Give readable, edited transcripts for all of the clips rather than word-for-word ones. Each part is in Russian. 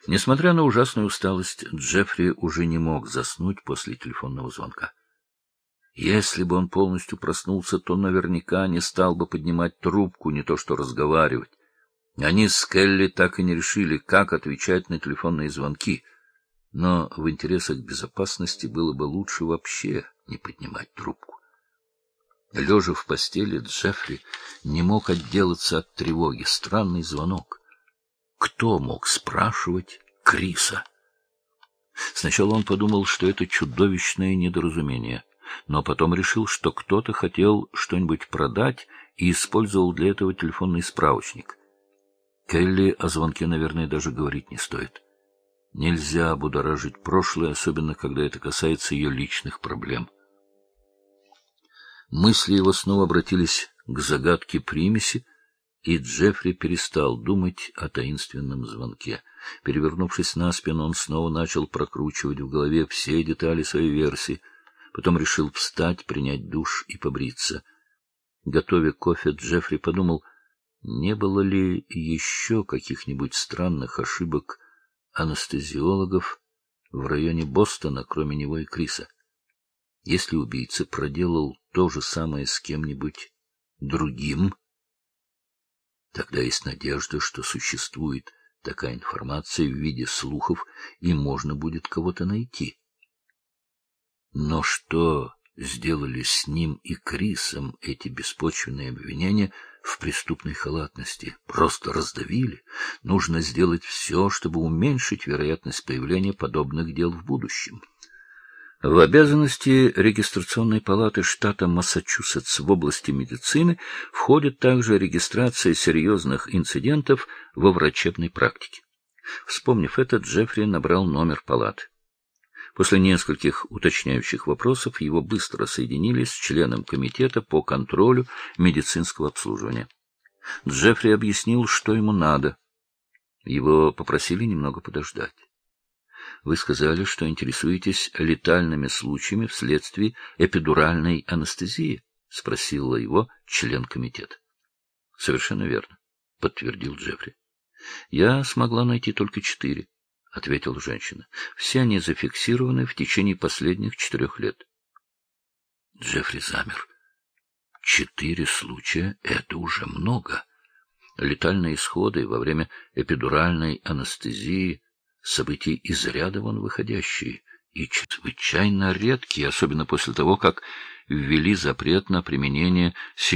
Несмотря на ужасную усталость, Джеффри уже не мог заснуть после телефонного звонка. Если бы он полностью проснулся, то наверняка не стал бы поднимать трубку, не то что разговаривать. Они с Келли так и не решили, как отвечать на телефонные звонки. Но в интересах безопасности было бы лучше вообще не поднимать трубку. Лежа в постели, Джеффри не мог отделаться от тревоги. Странный звонок. Кто мог спрашивать Криса? Сначала он подумал, что это чудовищное недоразумение, но потом решил, что кто-то хотел что-нибудь продать и использовал для этого телефонный справочник. Келли о звонке, наверное, даже говорить не стоит. Нельзя будоражить прошлое, особенно когда это касается ее личных проблем. Мысли его снова обратились к загадке примеси, и Джеффри перестал думать о таинственном звонке. Перевернувшись на спину, он снова начал прокручивать в голове все детали своей версии. Потом решил встать, принять душ и побриться. Готовя кофе, Джеффри подумал, не было ли еще каких-нибудь странных ошибок анестезиологов в районе Бостона, кроме него и Криса. Если убийца проделал то же самое с кем-нибудь другим, тогда есть надежда, что существует такая информация в виде слухов, и можно будет кого-то найти. Но что сделали с ним и Крисом эти беспочвенные обвинения в преступной халатности? Просто раздавили. Нужно сделать все, чтобы уменьшить вероятность появления подобных дел в будущем. В обязанности регистрационной палаты штата Массачусетс в области медицины входит также регистрация серьезных инцидентов во врачебной практике. Вспомнив это, Джеффри набрал номер палаты. После нескольких уточняющих вопросов его быстро соединили с членом комитета по контролю медицинского обслуживания. Джеффри объяснил, что ему надо. Его попросили немного подождать. Вы сказали, что интересуетесь летальными случаями вследствие эпидуральной анестезии? — спросила его член комитета. — Совершенно верно, — подтвердил Джеффри. — Я смогла найти только 4, — ответила женщина. — Все они зафиксированы в течение последних 4 лет. Джеффри замер. 4 случая — это уже много. Летальные исходы во время эпидуральной анестезии — события из ряда вон выходящие и чрезвычайно редкие, особенно после того, как ввели запрет на применение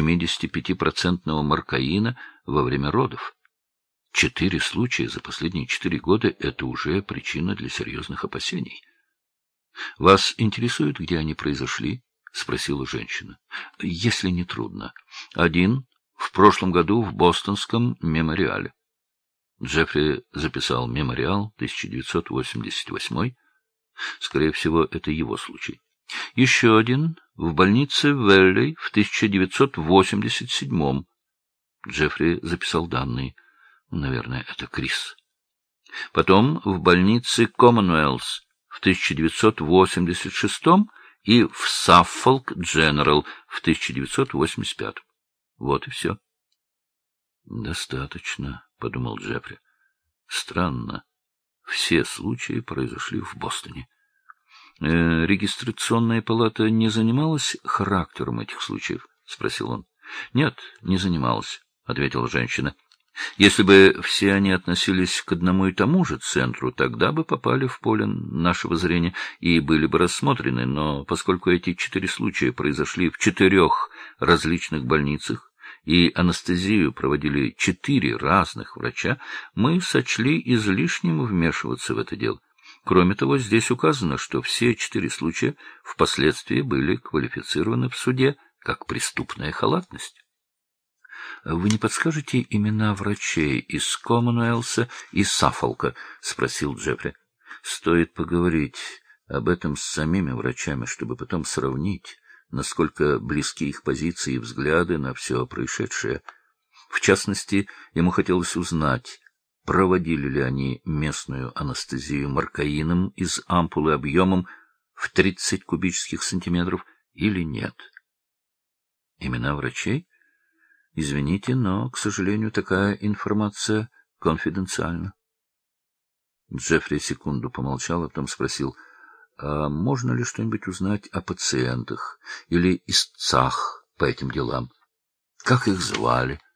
75% маркаина во время родов. 4 случая за последние 4 года — это уже причина для серьезных опасений. — Вас интересует, где они произошли? — спросила женщина. — Если не трудно. Один в прошлом году в Бостонском мемориале. Джеффри записал «Мемориал, 1988». Скорее всего, это его случай. Еще один в больнице Веллей в 1987. Джеффри записал данные. Наверное, это Крис. Потом в больнице Commonwealth в 1986 и в Suffolk General в 1985. Вот и все. Достаточно, — подумал Джеффри. Странно. Все случаи произошли в Бостоне. Регистрационная палата не занималась характером этих случаев? — спросил он. — Нет, не занималась, — ответила женщина. Если бы все они относились к одному и тому же центру, тогда бы попали в поле нашего зрения и были бы рассмотрены, но поскольку эти 4 случая произошли в 4 различных больницах, и анестезию проводили 4 разных врача, мы сочли излишним вмешиваться в это дело. Кроме того, здесь указано, что все 4 случая впоследствии были квалифицированы в суде как преступная халатность. — Вы не подскажете имена врачей из Коммонуэлса и Саффолка? — спросил Джеффри. — Стоит поговорить об этом с самими врачами, чтобы потом сравнить, насколько близки их позиции и взгляды на все происшедшее. В частности, ему хотелось узнать, проводили ли они местную анестезию маркаином из ампулы объемом в 30 кубических сантиметров или нет. Имена врачей? Извините, но, к сожалению, такая информация конфиденциальна. Джеффри секунду помолчал, а потом спросил: а можно ли что-нибудь узнать о пациентах или истцах по этим делам? Как их звали?